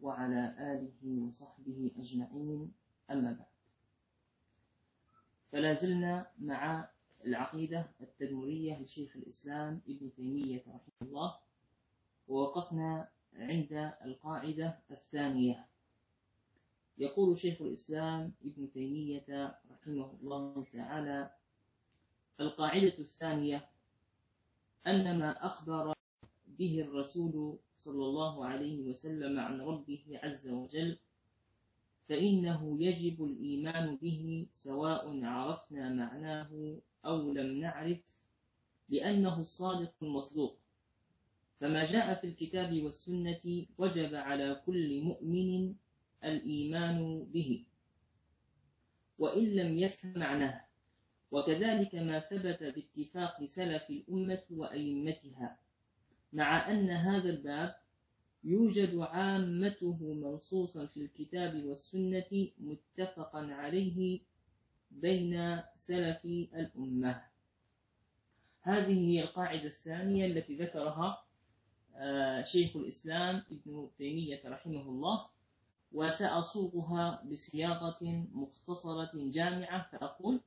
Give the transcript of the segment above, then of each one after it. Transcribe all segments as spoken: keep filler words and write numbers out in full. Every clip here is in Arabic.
وعلى آله وصحبه أجمعين، أما بعد. فلا زلنا مع العقيدة التدمرية لشيخ الإسلام ابن تيمية رحمه الله، ووقفنا عند القاعدة الثانية. يقول شيخ الإسلام ابن تيمية رحمه الله تعالى: القاعدة الثانية أن ما أخبر به الرسول صلى الله عليه وسلم عن ربه عز وجل فإنه يجب الإيمان به سواء عرفنا معناه أو لم نعرف، لأنه الصادق المصدوق. فما جاء في الكتاب والسنة وجب على كل مؤمن الإيمان به وإن لم يفهم معناه، وكذلك ما ثبت باتفاق سلف الأمة وأئمتها، مع أن هذا الباب يوجد عامته منصوصا في الكتاب والسنة متفقا عليه بين سلف الأمة. هذه هي القاعدة الثانية التي ذكرها شيخ الإسلام ابن تيمية رحمه الله، وسأصوغها بصياغة مختصرة جامعة، فأقول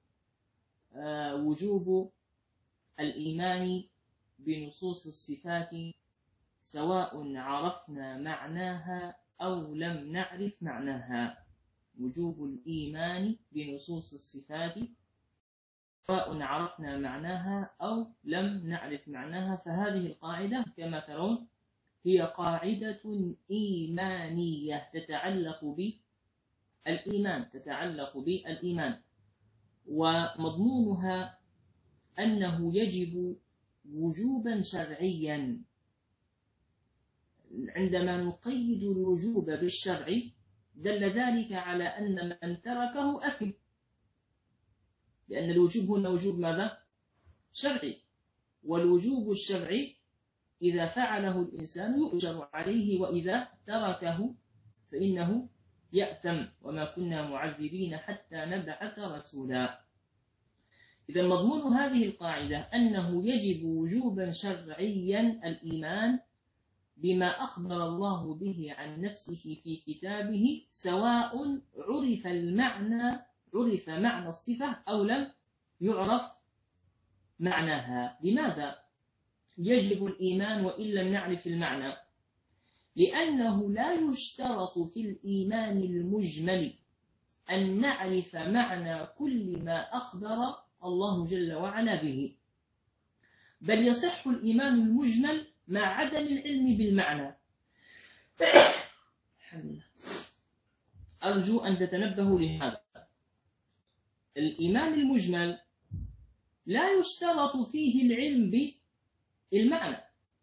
وجوب الإيمان بنصوص الصفات سواء عرفنا معناها أو لم نعرف معناها. وجوب الإيمان بنصوص الصفات سواء عرفنا معناها أو لم نعرف معناها. فهذه القاعدة كما ترون هي قاعدة إيمانية تتعلق بالإيمان تتعلق بالإيمان ومضمونها أنه يجب وجوبا شرعيا. عندما نقيد الوجوب بالشرع دل ذلك على أن من تركه أثم، لأن الوجوب هنا وجوب ماذا؟ شرعي، والوجوب الشرعي إذا فعله الإنسان يؤجر عليه، وإذا تركه فإنه يأثم، وما كنا معذبين حتى نبعث رسولا. إذا مضمون هذه القاعدة أنه يجب وجوبا شرعيا الإيمان بما أخبر الله به عن نفسه في كتابه سواء عرف المعنى عرف معنى الصفة أو لم يعرف معناها. لماذا يجب الإيمان وإن لم نعرف المعنى؟ لأنه لا يشترط في الإيمان المجمل أن نعرف معنى كل ما أخبر الله جل وعلا به، بل يصح الإيمان المجمل مع عدم العلم بالمعنى. أرجو أن تتنبهوا لهذا. الإيمان المجمل لا يشترط فيه العلم بالمعنى،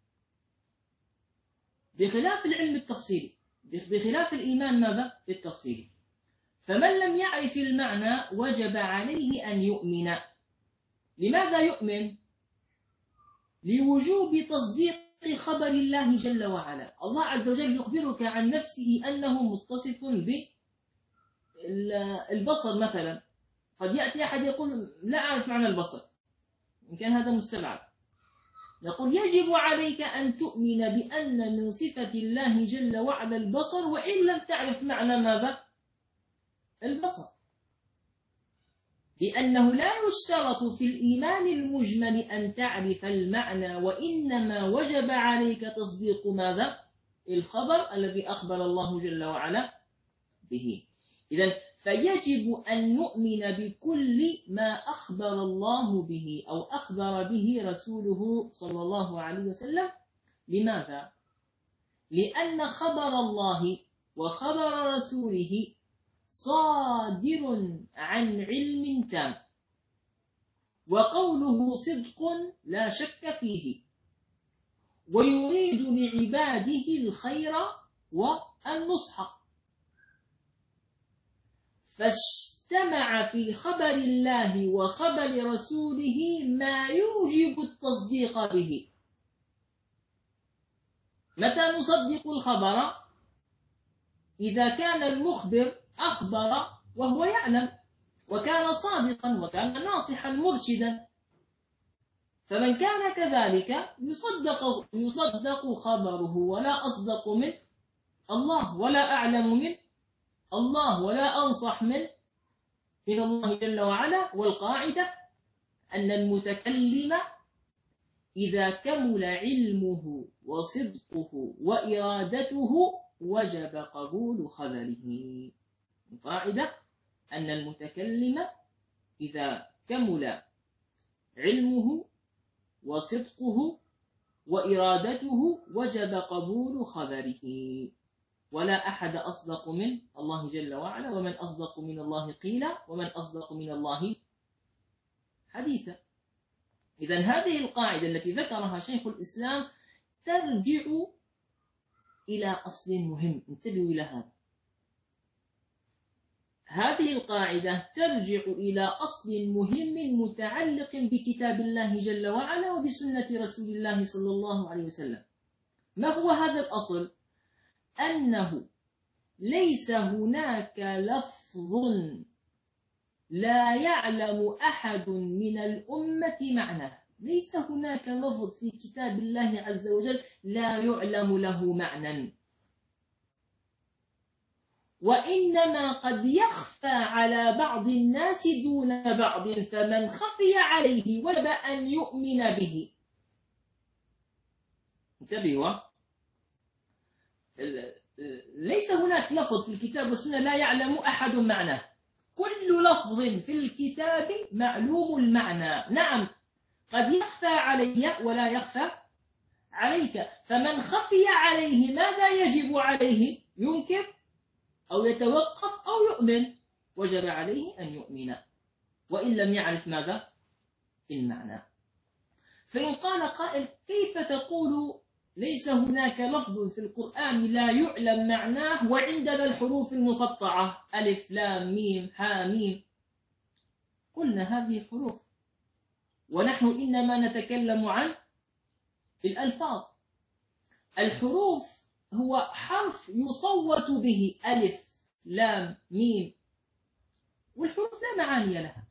بخلاف العلم التفصيلي، بخلاف الإيمان ماذا؟ التفصيلي. فمن لم يعرف المعنى وجب عليه أن يؤمن. لماذا يؤمن؟ لوجوب تصديق خبر الله جل وعلا. الله عز وجل يخبرك عن نفسه أنه متصف بالبصر مثلا. قد يأتي أحد يقول لا أعرف معنى البصر، إن كان هذا مستبعد، نقول يجب عليك أن تؤمن بأن من صفة الله جل وعلا البصر وإن لم تعرف معنى ماذا؟ البصر، لأنه لا يشترط في الإيمان المجمل أن تعرف المعنى، وإنما وجب عليك تصديق ماذا؟ الخبر الذي أخبر الله جل وعلا به. إذن فيجب أن نؤمن بكل ما أخبر الله به أو أخبر به رسوله صلى الله عليه وسلم. لماذا؟ لأن خبر الله وخبر رسوله صادر عن علم تام، وقوله صدق لا شك فيه، ويريد لعباده الخير والنصح. فاجتمع في خبر الله وخبر رسوله ما يوجب التصديق به. متى نصدق الخبر؟ إذا كان المخبر أخبر وهو يعلم، وكان صادقا وكان ناصحا مرشدا. فمن كان كذلك يصدق, يصدق خبره ولا أصدق منه الله ولا أعلم منه الله ولا أنصح منه من الله جل وعلا. والقاعدة أن المتكلم إذا كمل علمه وصدقه وإرادته وجب قبول خبره. القاعدة أن المتكلم إذا كمل علمه وصدقه وإرادته وجب قبول خبره. ولا أحد أصدق من الله جل وعلا، ومن أصدق من الله قيلا ومن أصدق من الله حديثا. إذن هذه القاعدة التي ذكرها شيخ الإسلام ترجع إلى أصل مهم، انتبهوا إلى هذا. هذه القاعدة ترجع إلى أصل مهم متعلق بكتاب الله جل وعلا وبسنة رسول الله صلى الله عليه وسلم. ما هو هذا الأصل؟ أنه ليس هناك لفظ لا يعلم أحد من الأمة معناه. ليس هناك لفظ في كتاب الله عز وجل لا يعلم له معنى، وإنما قد يخفى على بعض الناس دون بعض، فمن خفي عليه وجب أن يؤمن به. انتبهوا، ليس هناك لفظ في الكتاب والسنة لا يعلم أحد معناه. كل لفظ في الكتاب معلوم المعنى. نعم، قد يخفى علي ولا يخفى عليك، فمن خفي عليه ماذا يجب عليه؟ ينكر أو يتوقف أو يؤمن. وجب عليه أن يؤمن وإن لم يعرف ماذا؟ المعنى. فإن قال قائل كيف تقول ليس هناك لفظ في القرآن لا يعلم معناه وعندنا الحروف المقطعة ألف لام ميم ها ميم؟ قلنا هذه حروف، ونحن إنما نتكلم عن الألفاظ. الحروف هو حرف يصوت به ألف لام ميم، والحروف لا معاني لها.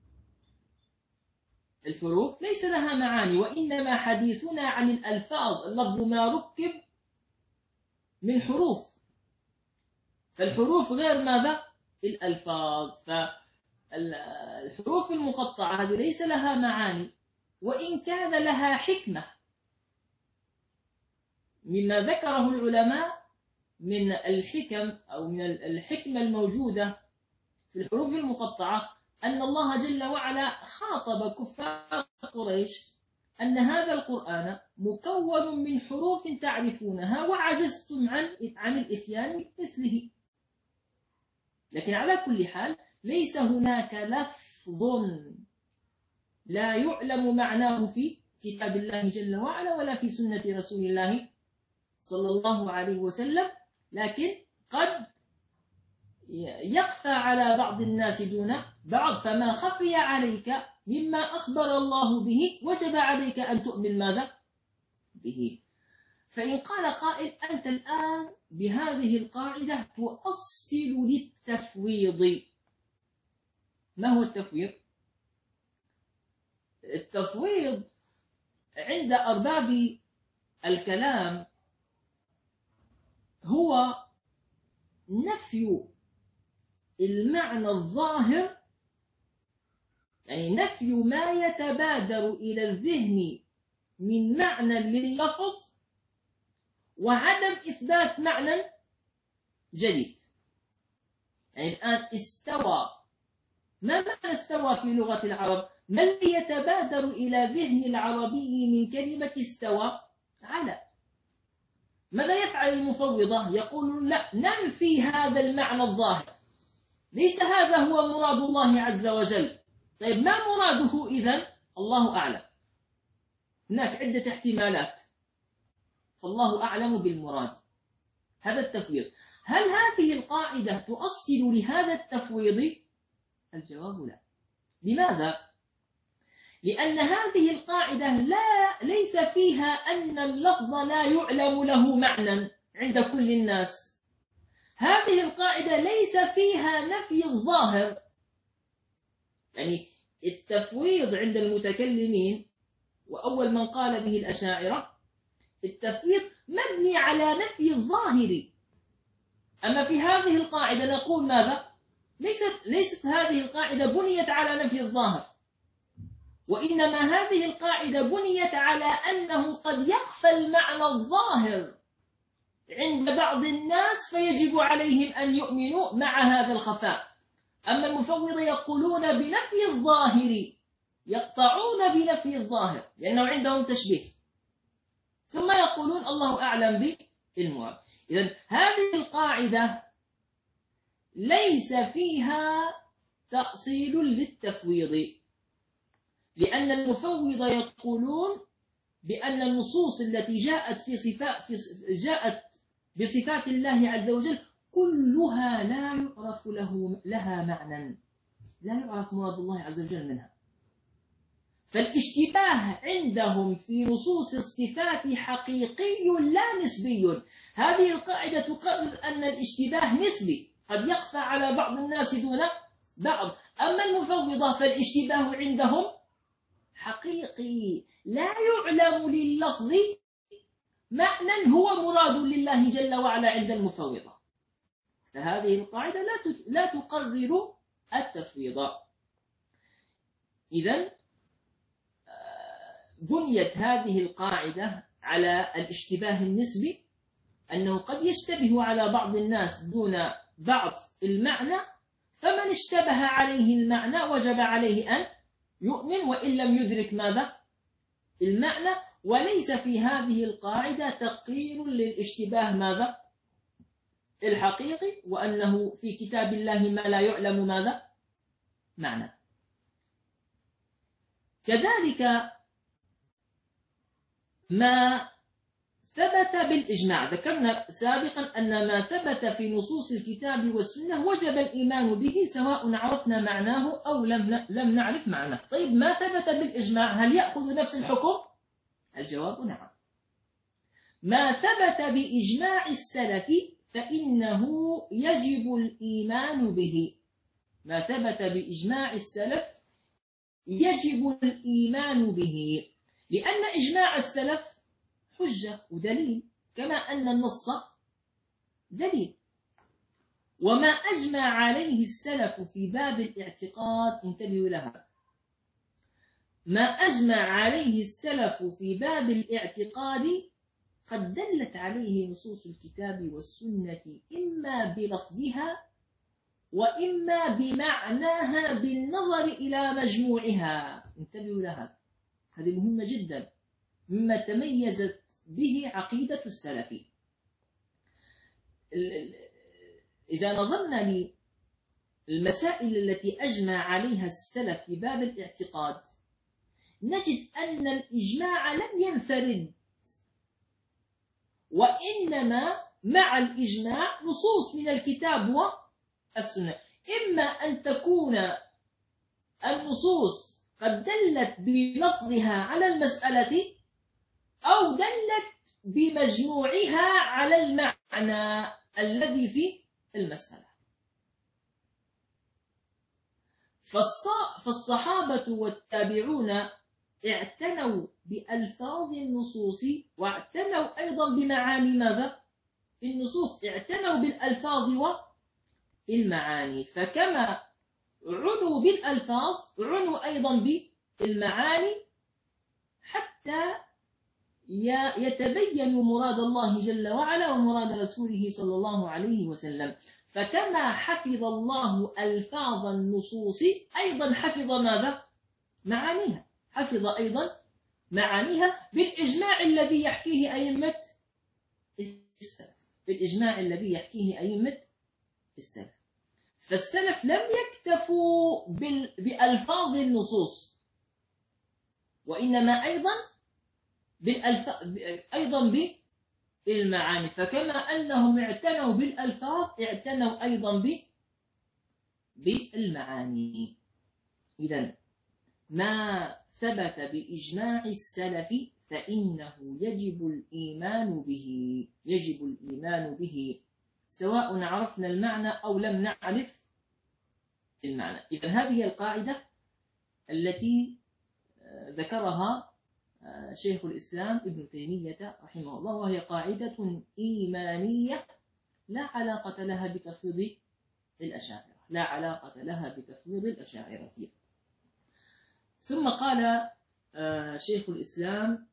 الحروف ليس لها معاني، وإنما حديثنا عن الألفاظ. اللفظ ما ركب من حروف، فالحروف غير ماذا؟ الألفاظ. فالحروف المقطعة هذه ليس لها معاني، وإن كان لها حكمة. مما ذكره العلماء من الحكم أو من الحكمة الموجودة في الحروف المقطعة أن الله جل وعلا خاطب كفار قريش أن هذا القرآن مكون من حروف تعرفونها وعجزتم عن عن الإتيان مثله. لكن على كل حال ليس هناك لفظ لا يعلم معناه في كتاب الله جل وعلا ولا في سنة رسول الله صلى الله عليه وسلم، لكن قد يخفى على بعض الناس دون بعض. فما خفي عليك مما أخبر الله به وجب عليك أن تؤمن ماذا؟ به. فإن قال قائل أنت الآن بهذه القاعدة تؤصل للتفويض. ما هو التفويض؟ التفويض عند أرباب الكلام هو نفي المعنى الظاهر، يعني نفي ما يتبادر إلى الذهن من معنى لللفظ وعدم إثبات معنى جديد. يعني الآن استوى، ما معنى استوى في لغة العرب؟ ما الذي يتبادر إلى ذهن العربي من كلمة استوى؟ على. ماذا يفعل المفوضة؟ يقول لا، ننفي هذا المعنى الظاهر، ليس هذا هو مراد الله عز وجل. طيب ما مراده إذن؟ الله أعلم. هناك عدة احتمالات، فالله أعلم بالمراد. هذا التفويض. هل هذه القاعدة تؤصل لهذا التفويض؟ الجواب لا. لماذا؟ لأن هذه القاعدة لا ليس فيها أن اللفظ لا يعلم له معنى عند كل الناس. هذه القاعدة ليس فيها نفي الظاهر. يعني التفويض عند المتكلمين، وأول من قال به الأشاعرة، التفويض مبني على نفي الظاهر. أما في هذه القاعدة نقول ماذا؟ ليست, ليست هذه القاعدة بنيت على نفي الظاهر، وإنما هذه القاعدة بنيت على أنه قد يخفى المعنى الظاهر عند بعض الناس فيجب عليهم أن يؤمنوا مع هذا الخفاء. أما المفوضة يقولون بنفي الظاهر، يقطعون بنفي الظاهر لأنه عندهم تشبيه، ثم يقولون الله أعلم بالمراد. إذن هذه القاعدة ليس فيها تأصيل للتفويض، لأن المفوضة يقولون بأن النصوص التي جاءت في صفات في جاءت بصفات الله عز وجل كلها لا يعرف له لها معنى، لا يعرف مراد الله عز وجل منها. فالاشتباه عندهم في نصوص الصفات حقيقي لا نسبي. هذه القاعدة تقرر أن الاشتباه نسبي، قد يخفى على بعض الناس دون بعض. أما المفوضة فالاشتباه عندهم حقيقي، لا يعلم لللفظ معنى هو مراد لله جل وعلا عند المفوضة. فهذه القاعدة لا لا تقرر التفويض. إذن بنيت هذه القاعدة على الاشتباه النسبي، أنه قد يشتبه على بعض الناس دون بعض المعنى، فمن اشتبه عليه المعنى وجب عليه أن يؤمن وإن لم يدرك ماذا؟ المعنى. وليس في هذه القاعدة تقرير للاشتباه ماذا؟ الحقيقي، وأنه في كتاب الله ما لا يعلم ماذا؟ معنى. كذلك ما ثبت بالإجماع، ذكرنا سابقا أن ما ثبت في نصوص الكتاب والسنة وجب الإيمان به سواء عرفنا معناه أو لم لم نعرف معناه. طيب ما ثبت بالإجماع هل يأخذ نفس الحكم؟ الجواب نعم. ما ثبت بإجماع السلف فإنه يجب الإيمان به. ما ثبت بإجماع السلف يجب الإيمان به، لأن إجماع السلف حجة ودليل، كما أن النص دليل. وما أجمع عليه السلف في باب الاعتقاد، انتبهوا لها، ما أجمع عليه السلف في باب الاعتقاد قد دلت عليه نصوص الكتاب والسنة إما بلفظها وإما بمعناها بالنظر إلى مجموعها. انتبهوا لها، هذه مهمة جدا، مما تميزت به عقيدة السلف. إذا نظرنا للمسائل التي أجمع عليها السلف في باب الاعتقاد نجد أن الإجماع لم ينفرد، وإنما مع الإجماع نصوص من الكتاب والسنة، إما أن تكون النصوص قد دلت بلفظها على المسألة أو دلت بمجموعها على المعنى الذي في المسألة. فالصحابة والتابعون اعتنوا بألفاظ النصوص واعتنوا أيضا بمعاني ماذا؟ النصوص، اعتنوا بالألفاظ والمعاني، فكما عنوا بالألفاظ عنوا أيضا بالمعاني حتى يتبين مراد الله جل وعلا ومراد رسوله صلى الله عليه وسلم. فكما حفظ الله ألفاظ النصوص أيضا حفظ ماذا؟ معانيها، حفظ أيضا معانيها بالإجماع الذي يحكيه أئمة السلف، بالإجماع الذي يحكيه أئمة السلف. فالسلف لم يكتفوا بألفاظ النصوص، وإنما أيضا بالألفاظ أيضا بالمعاني. فكما أنهم اعتنوا بالألفاظ اعتنوا أيضا بالمعاني. إذن ما ثبت بإجماع السلف فإنه يجب الإيمان به، يجب الإيمان به سواء عرفنا المعنى أو لم نعرف المعنى. إذن هذه القاعدة التي ذكرها شيخ الإسلام ابن تيمية رحمه الله، وهي قاعدة إيمانية لا علاقة لها بتفويض الأشاعرة، لا علاقة لها بتفويض الأشاعرة. ثم قال شيخ الإسلام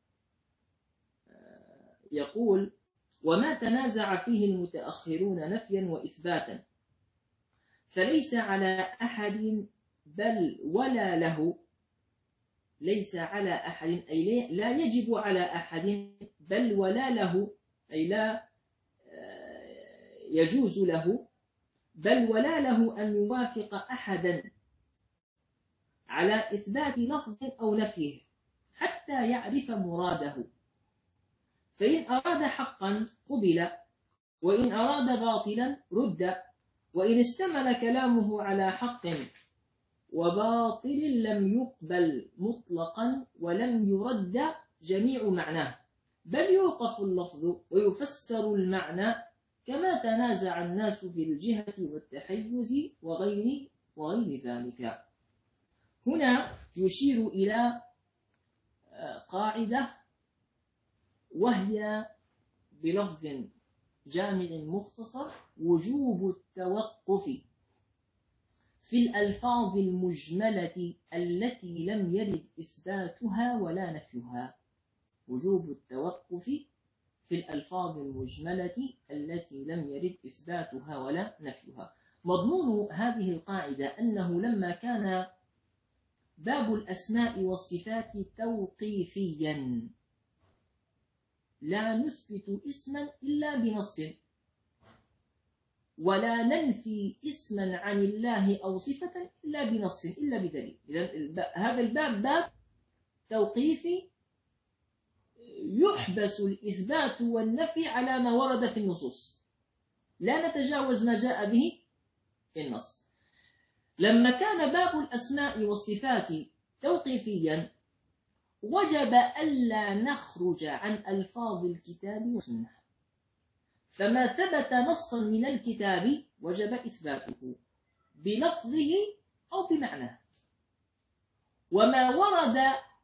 يقول: وما تنازع فيه المتأخرون نفيا وإثباتا فليس على أحد بل ولا له، ليس على أحد أي لا يجب على أحد بل ولا له، أي لا يجوز له بل ولا له أن يوافق أحدا على إثبات لفظ أو نفيه حتى يعرف مراده، فإن أراد حقا قبل، وإن أراد باطلا رد، وإن اشتمل كلامه على حق وباطل لم يقبل مطلقا ولم يرد جميع معناه، بل يوقف اللفظ ويفسر المعنى كما تنازع الناس في الجهة والتحيز وغير وغير ذلك. هنا يشير إلى قاعدة وهي بلفظ جامع مختصر: وجوب التوقف في الألفاظ المجملة التي لم يرد إثباتها ولا نفيها. وجوب التوقف في الألفاظ المجملة التي لم يرد إثباتها ولا نفيها. مضمون هذه القاعدة أنه لما كان باب الأسماء والصفات توقيفيا لا نثبت اسما إلا بنص، ولا ننفي اسما عن الله أو صفة إلا بنص إلا بدليل. إذن هذا الباب باب توقيفي يحبس الإثبات والنفي على ما ورد في النصوص، لا نتجاوز ما جاء به النص. لما كان باب الأسماء والصفات توقيفيا وجب ألا نخرج عن ألفاظ الكتاب والسنة، فما ثبت نصا من الكتاب وجب إثباته بلفظه أو بمعناه، وما ورد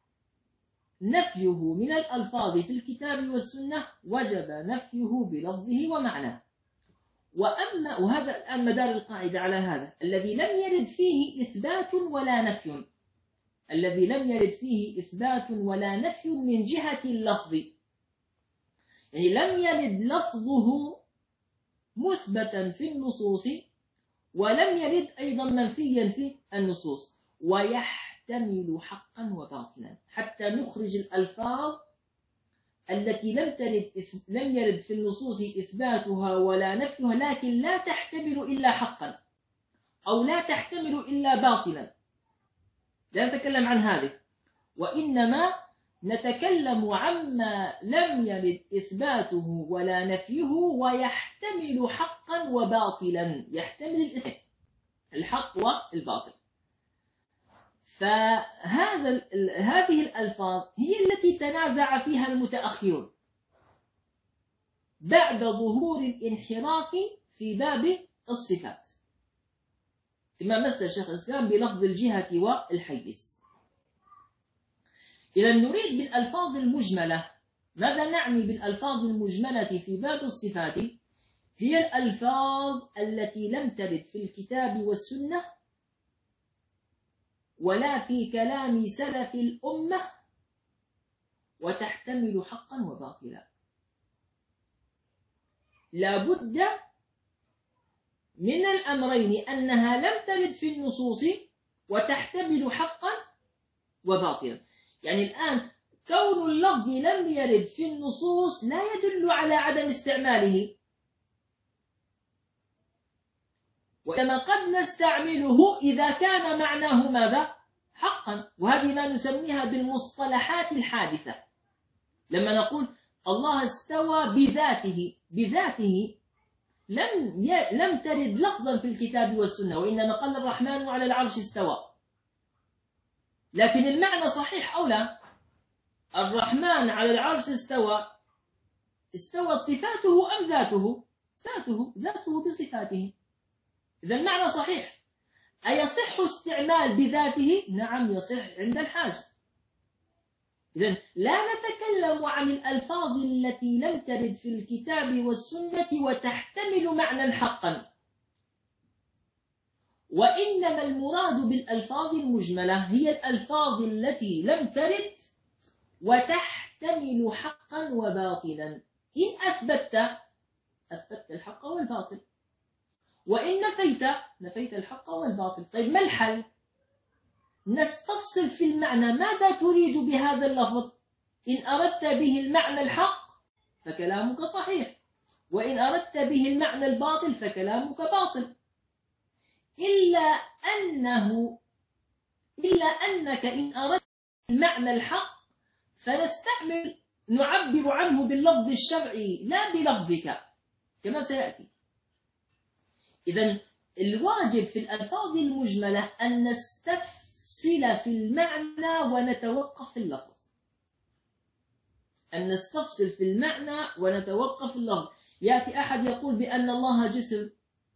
نفيه من الألفاظ في الكتاب والسنة وجب نفيه بلفظه ومعناه. وأما وهذا الآن مدار القاعدة على هذا: الذي لم يرد فيه إثبات ولا نفي، الذي لم يرد فيه إثبات ولا نفي من جهة اللفظ، يعني لم يرد لفظه مثبتا في النصوص ولم يرد أيضا منفيا في النصوص، ويحتمل حقا وباطلا، حتى نخرج الألفاظ التي لم ترد لم يرد في النصوص إثباتها ولا نفيها لكن لا تحتمل إلا حقا أو لا تحتمل إلا باطلا، لا نتكلم عن هذه، وإنما نتكلم عما لم يرد إثباته ولا نفيه ويحتمل حقا وباطلا، يحتمل الاثنين، الحق والباطل. فهذا هذه الألفاظ هي التي تنازع فيها المتأخرون بعد ظهور الانحراف في باب الصفات، كما مثل شيخ الإسلام بلفظ الجهة والحيز. إذا نريد بالألفاظ المجملة، ماذا نعني بالألفاظ المجملة في باب الصفات؟ هي الألفاظ التي لم ترد في الكتاب والسنة ولا في كلام سلف الأمة وتحتمل حقا وباطلا. لا بد من الأمرين: أنها لم ترد في النصوص وتحتمل حقا وباطلا. يعني الآن كون اللفظ لم يرد في النصوص لا يدل على عدم استعماله، وإنما قد نستعمله إذا كان معناه ماذا؟ حقا. وهذه ما نسميها بالمصطلحات الحادثة. لما نقول الله استوى بذاته، بذاته لم ي... لم ترد لفظا في الكتاب والسنة، وإنما قال الرحمن على العرش استوى، لكن المعنى صحيح أو لا؟ الرحمن على العرش استوى، استوت صفاته أم ذاته؟ ذاته، ذاته بصفاته، إذا المعنى صحيح. أيصح استعمال بذاته؟ نعم يصح عند الحاجة. إذن لا نتكلم عن الألفاظ التي لم ترد في الكتاب والسنة وتحتمل معنى حقا، وإنما المراد بالألفاظ المجملة هي الألفاظ التي لم ترد وتحتمل حقا وباطلا. إن أثبتت أثبتت الحق والباطل، وإن نفيت نفيت الحق والباطل. طيب ما الحل؟ نستفصل في المعنى، ماذا تريد بهذا اللفظ؟ إن أردت به المعنى الحق فكلامك صحيح، وإن أردت به المعنى الباطل فكلامك باطل. إلا أنه إلا أنك إن أردت المعنى الحق فنستعمل نعبر عنه باللفظ الشرعي لا بلفظك كما سيأتي. إذن الواجب في الألفاظ المجملة أن نستفصل في المعنى ونتوقف في اللفظ، أن نستفصل في المعنى ونتوقف في اللفظ. يأتي أحد يقول بأن الله جسم،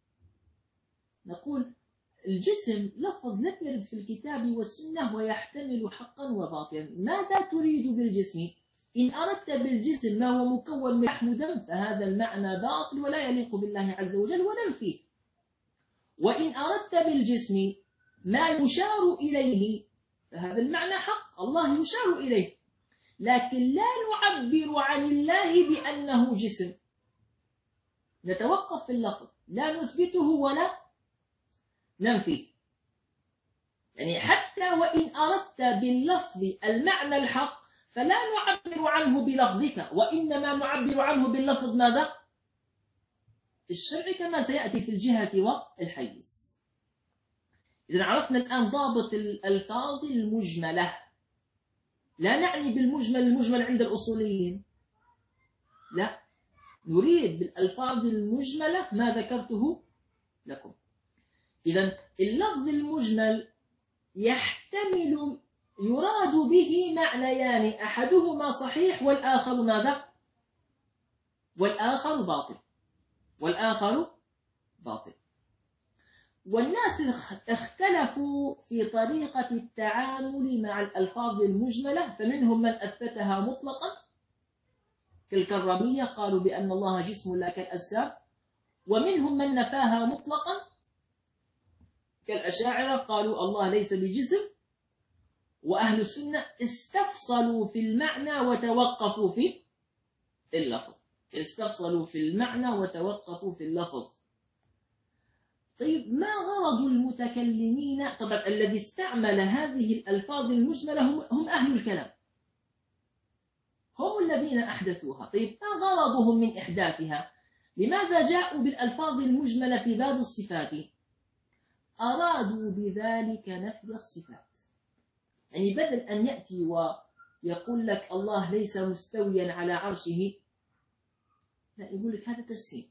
نقول الجسم لفظ لم يرد في الكتاب والسنة ويحتمل حقا وباطلا. ماذا تريد بالجسم؟ إن أردت بالجسم ما هو مكون من لحم ودم فهذا المعنى باطل ولا يليق بالله عز وجل وننفيه. وإن أردت بالجسم ما يشار إليه فهذا المعنى حق، الله يشار إليه، لكن لا نعبر عن الله بأنه جسم، نتوقف في اللفظ لا نثبته ولا ننفيه. يعني حتى وإن أردت باللفظ المعنى الحق فلا نعبر عنه بلفظك، وإنما نعبر عنه باللفظ ماذا؟ الشرع كما سيأتي في الجهة والحيز. إذا عرفنا الآن ضابط الألفاظ المجملة. لا نعني بالمجمل المجمل عند الأصوليين، لا، نريد بالألفاظ المجملة ما ذكرته لكم. إذا اللفظ المجمل يحتمل يراد به معنيان، أحدهما صحيح والآخر ماذا؟ والآخر باطل والآخر باطل. والناس اختلفوا في طريقة التعامل مع الألفاظ المجملة، فمنهم من أثبتها مطلقا كالكرامية، قالوا بأن الله جسم لا كالأجسام، ومنهم من نفاها مطلقا كالأشاعرة، قالوا الله ليس بجسم. وأهل السنة استفصلوا في المعنى وتوقفوا في اللفظ استفصلوا في المعنى وتوقفوا في اللفظ. طيب ما غرض المتكلمين؟ طبعا الذي استعمل هذه الألفاظ المجملة هم, هم أهل الكلام، هم الذين أحدثوها. طيب ما غرضهم من إحداثها؟ لماذا جاءوا بالألفاظ المجملة في باب الصفات؟ أرادوا بذلك نفي الصفات. يعني بدل أن يأتي ويقول لك الله ليس مستويا على عرشه، لا، يقول لك هذا تجسيم،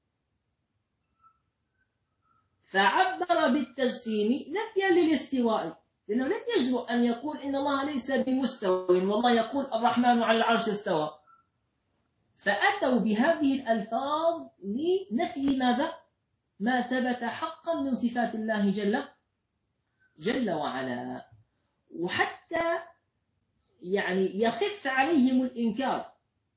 فعبر بالتجسيم نفيا للاستواء، لأنه لم يجرؤ أن يقول إن الله ليس بمستوى والله يقول الرحمن على العرش استوى. فأتوا بهذه الألفاظ لنفي ماذا؟ ما ثبت حقا من صفات الله جل جل وعلا، وحتى يعني يخف عليهم الإنكار.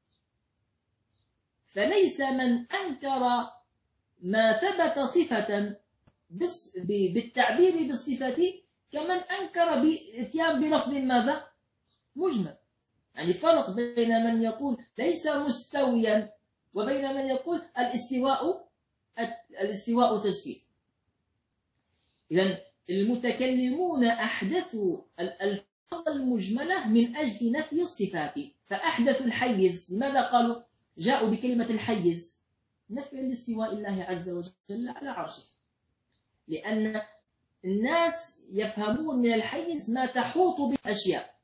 فليس من أنكر ما ثبت صفة بالتعبير بالصفة كمن أنكر بإتيان بلفظ ماذا؟ مجمل. يعني فرق بين من يقول ليس مستويا وبين من يقول الاستواء الاستواء تجسيم. إذن المتكلمون أحدثوا الألفاظ المجملة من أجل نفي الصفات، فأحدثوا الحيز. لماذا قالوا جاءوا بكلمة الحيز؟ نفي الاستواء الله عز وجل على عرشه، لأن الناس يفهمون من الحيز ما تحوط به أشياء،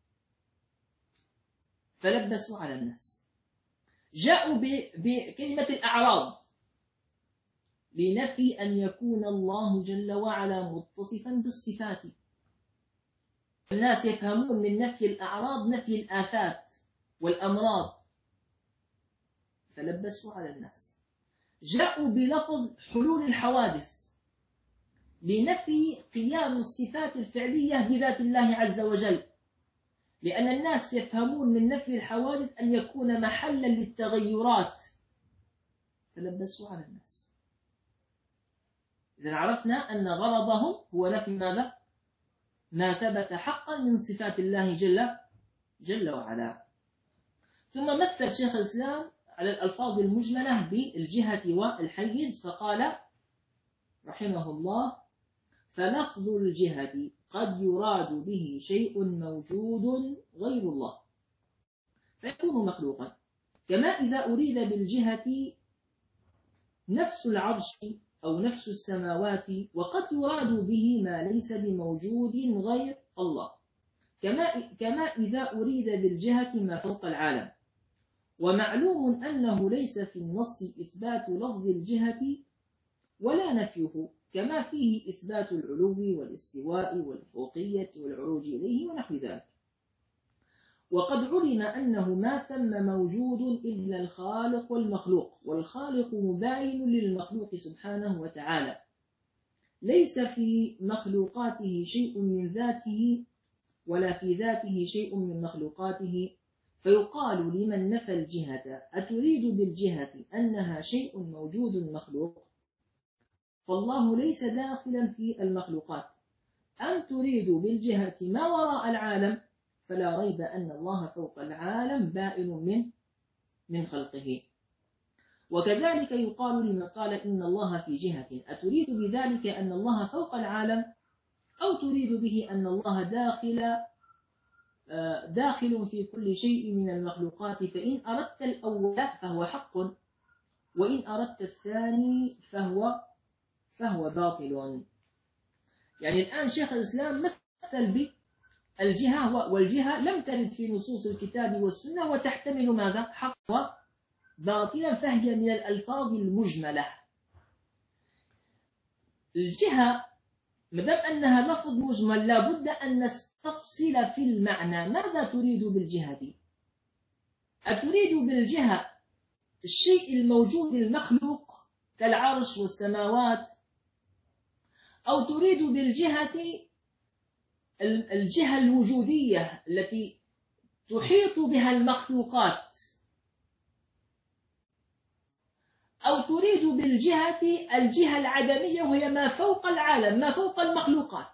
فلبسوا على الناس. جاءوا بكلمة الأعراض لنفي أن يكون الله جل وعلا متصفا بالصفات. الناس يفهمون من نفي الأعراض نفي الآفات والأمراض، فلبسوا على الناس. جاءوا بلفظ حلول الحوادث لنفي قيام الصفات الفعلية بذات الله عز وجل، لأن الناس يفهمون من نفي الحوادث أن يكون محلا للتغيرات، فلبسوا على الناس. إذا عرفنا أن غرضهم هو نفي ماذا؟ ما ثبت حقا من صفات الله جل جل وعلا. ثم مثل شيخ الإسلام على الألفاظ المجملة بالجهة والحيز، فقال رحمه الله: فلفظ الجهة قد يراد به شيء موجود غير الله فيكون مخلوقا، كما إذا أريد بالجهة نفس العرش أو نفس السماوات، وقد يراد به ما ليس بموجود غير الله، كما كما إذا أريد بالجهة ما فوق العالم. ومعلوم أنه ليس في النص إثبات لفظ الجهة ولا نفيه، كما فيه إثبات العلو والاستواء والفوقية والعروج إليه ونحو ذلك. وقد علم أنه ما ثم موجود إلا الخالق والمخلوق، والخالق مباين للمخلوق سبحانه وتعالى، ليس في مخلوقاته شيء من ذاته ولا في ذاته شيء من مخلوقاته. فيقال لمن نفى الجهة: أتريد بالجهة أنها شيء موجود مخلوق؟ فالله ليس داخلا في المخلوقات. أم تريد بالجهة ما وراء العالم؟ فلا ريب أن الله فوق العالم بائن من من خلقه. وكذلك يقال لمن قال إن الله في جهة: أتريد بذلك أن الله فوق العالم، أو تريد به أن الله داخل داخل في كل شيء من المخلوقات؟ فإن أردت الأول فهو حق، وإن أردت الثاني فهو فهو باطل. يعني الآن شيخ الإسلام مثل بالجهة، والجهة لم ترد في نصوص الكتاب والسنة، وتحتمل ماذا؟ حق وباطلا، فهي من الألفاظ المجملة. الجهة مدام أنها لفظ مجمل لا بد أن نستفصل في المعنى. ماذا تريد بالجهة؟ أتريد بالجهة الشيء الموجود المخلوق كالعرش والسماوات، أو تريد بالجهة الجهة الوجودية التي تحيط بها المخلوقات، أو تريد بالجهة الجهة العدمية وهي ما فوق العالم، ما فوق المخلوقات؟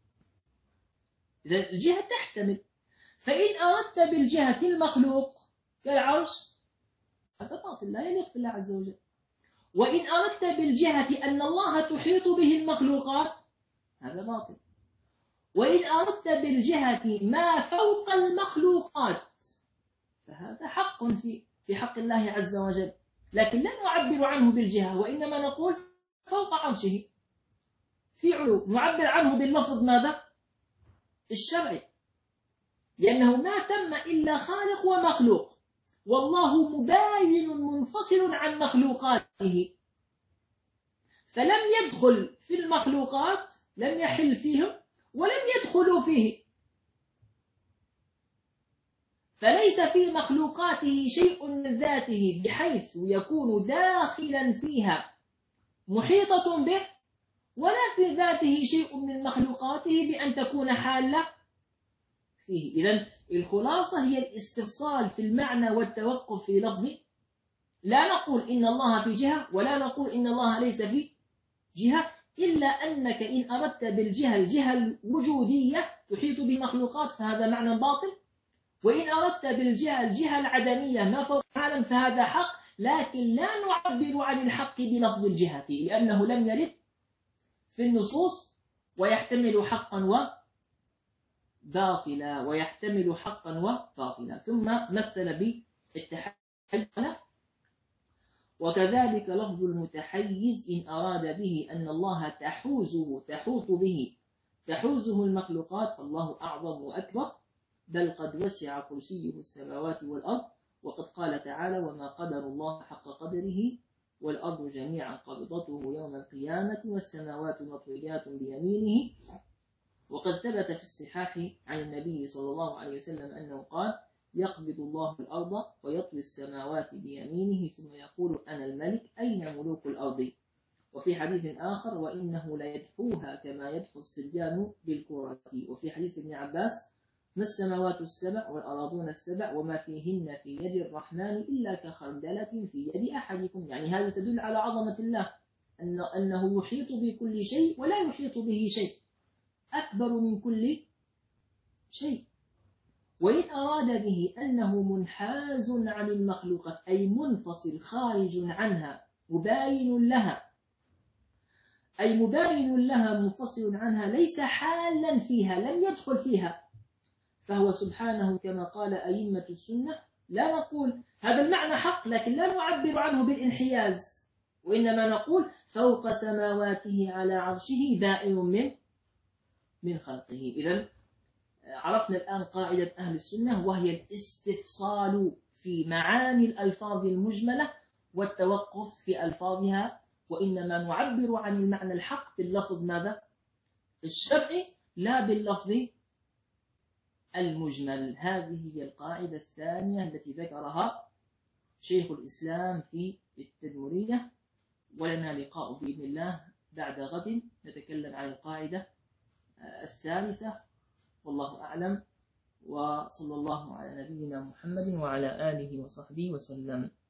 إذا الجهة تحتمل. فإن أردت بالجهة المخلوق كالعرش هذا باطل، لا يليق بالله عز وجل. وإن أردت بالجهة أن الله تحيط به المخلوقات هذا باطل. وإن أردت بالجهة ما فوق المخلوقات فهذا حق في في حق الله عز وجل، لكن لا نعبر عنه بالجهة، وإنما نقول فوق عرشه في علو، نعبر عنه باللفظ ماذا؟ الشرعي، لأنه ما ثم إلا خالق ومخلوق، والله مباين منفصل عن مخلوقاته، فلم يدخل في المخلوقات، لم يحل فيهم ولم يدخلوا فيه، فليس في مخلوقاته شيء من ذاته بحيث يكون داخلا فيها محيطة به، ولا في ذاته شيء من مخلوقاته بأن تكون حالة فيه. إذن الخلاصة هي الاستفصال في المعنى والتوقف في لفظ. لا نقول إن الله في جهة، ولا نقول إن الله ليس في جهة، إلا أنك إن أردت بالجهة الجهة الوجودية تحيط بمخلوقات فهذا معنى باطل، وإن أردت بالجهة الجهة العدمية ما فوق العالم فهذا حق، لكن لا نعبر عن الحق بلفظ الجهة لأنه لم يرد في النصوص، ويحتمل حقا وباطلا ويحتمل حقا وباطلا. ثم مثل بالتحيز: وكذلك لفظ المتحيز إن أراد به أن الله تحوزه تحوط به تحوزه المخلوقات فالله أعظم وأكبر، بل قد وسع كرسيه السماوات والأرض، وقد قال تعالى: وما قدر الله حق قدره والأرض جميعا قبضته يوم القيامة والسماوات مطويات بيمينه. وقد ثبت في الصحاح عن النبي صلى الله عليه وسلم أنه قال: يقبض الله الأرض ويطوي السماوات بيمينه ثم يقول أنا الملك أين ملوك الأرض. وفي حديث آخر: وإنه ليدحوها كما يدحو الصبيان بالكرة. وفي حديث ابن عباس: ما السماوات السبع والأراضون السبع وما فيهن في يد الرحمن إلا كخردلة في يد أحدكم. يعني هذا تدل على عظمة الله، أن أنه يحيط بكل شيء ولا يحيط به شيء، أكبر من كل شيء. وإن أراد به أنه منحاز عن المخلوقات أي منفصل خارج عنها مباين لها، أي مباين لها منفصل عنها ليس حالا فيها لم يدخل فيها، فهو سبحانه كما قال أئمة السنة لا نقول هذا المعنى حق لكن لا نعبر عنه بالانحياز، وإنما نقول فوق سماواته على عرشه بائن من من خلقه. إذن عرفنا الآن قاعدة أهل السنة، وهي الاستفصال في معاني الألفاظ المجملة والتوقف في ألفاظها، وإنما نعبر عن المعنى الحق باللفظ ماذا؟ الشرعي لا باللفظ المجمل. هذه هي القاعدة الثانية التي ذكرها شيخ الإسلام في التدمرية، ولنا لقاء بإذن الله بعد غد نتكلم عن القاعدة الثالثة، والله أعلم، وصلى الله على نبينا محمد وعلى آله وصحبه وسلم.